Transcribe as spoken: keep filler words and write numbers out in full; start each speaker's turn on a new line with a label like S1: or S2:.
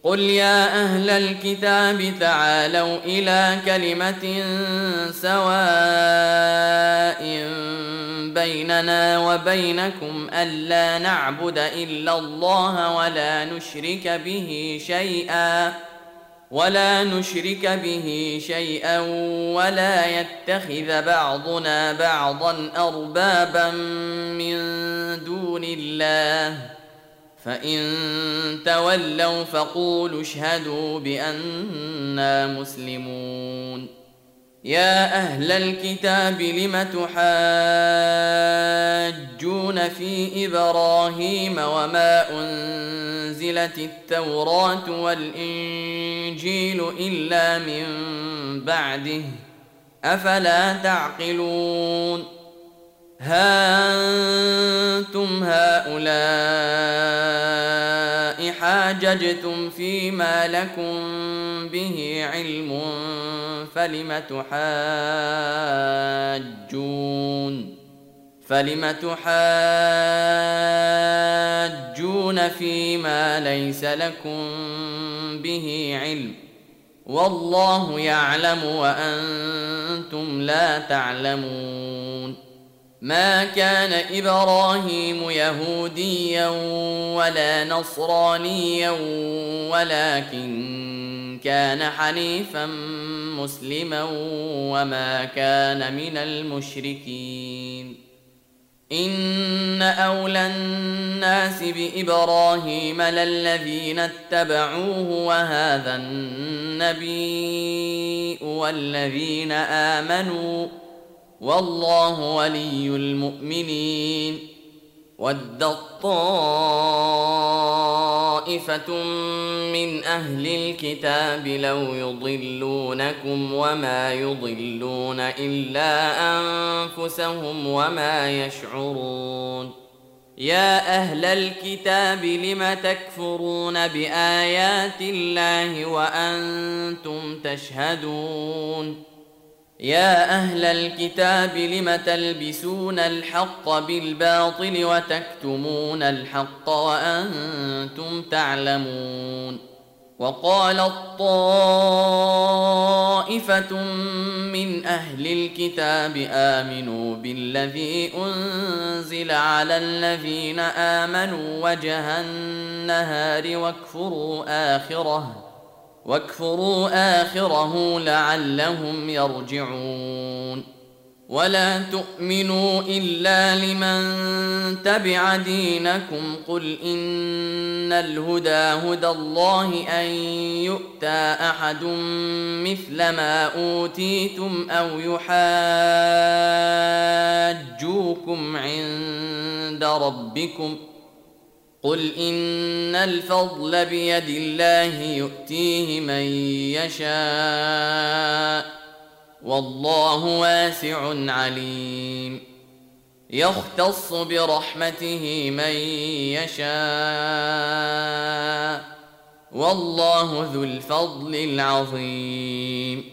S1: قل يا أهل الكتاب تعالوا إلى كلمة سواء بيننا وبينكم ألا نعبد إلا الله ولا نشرك به شيئا ولا نشرك به شيئا ولا يتخذ بعضنا بعضا أربابا من دون الله فإن تولوا فقولوا اشهدوا بأننا مسلمون. يا أهل الكتاب لم تحاجون في إبراهيم وما أنزلت التوراة والإنجيل إلا من بعده أفلا تعقلون. ها أنتم هؤلاء حاججتم فيما لكم به علم فلم تحاجون فلم تحاجون فيما ليس لكم به علم والله يعلم وأنتم لا تعلمون. ما كان إبراهيم يهوديا ولا نصرانيا ولكن كان حنيفا مسلما وما كان من المشركين. إن أولى الناس بإبراهيم للذين اتبعوه وهذا النبي والذين آمنوا والله ولي المؤمنين. ودت طائفة من أهل الكتاب لو يضلونكم وما يضلون إلا أنفسهم وما يشعرون. يا أهل الكتاب لم تكفرون بآيات الله وأنتم تشهدون. يا أهل الكتاب لم تلبسون الحق بالباطل وتكتمون الحق وأنتم تعلمون. وقالت طائفة من أهل الكتاب آمنوا بالذي أنزل على الذين آمنوا وجه النهار واكفروا آخره واكفروا آخره لعلهم يرجعون. ولا تؤمنوا إلا لمن تبع دينكم قل إن الهدى هدى الله أن يؤتى أحد مثل ما أوتيتم أو يحاجوكم عند ربكم قل إن الفضل بيد الله يؤتيه من يشاء والله واسع عليم. يختص برحمته من يشاء والله ذو الفضل العظيم.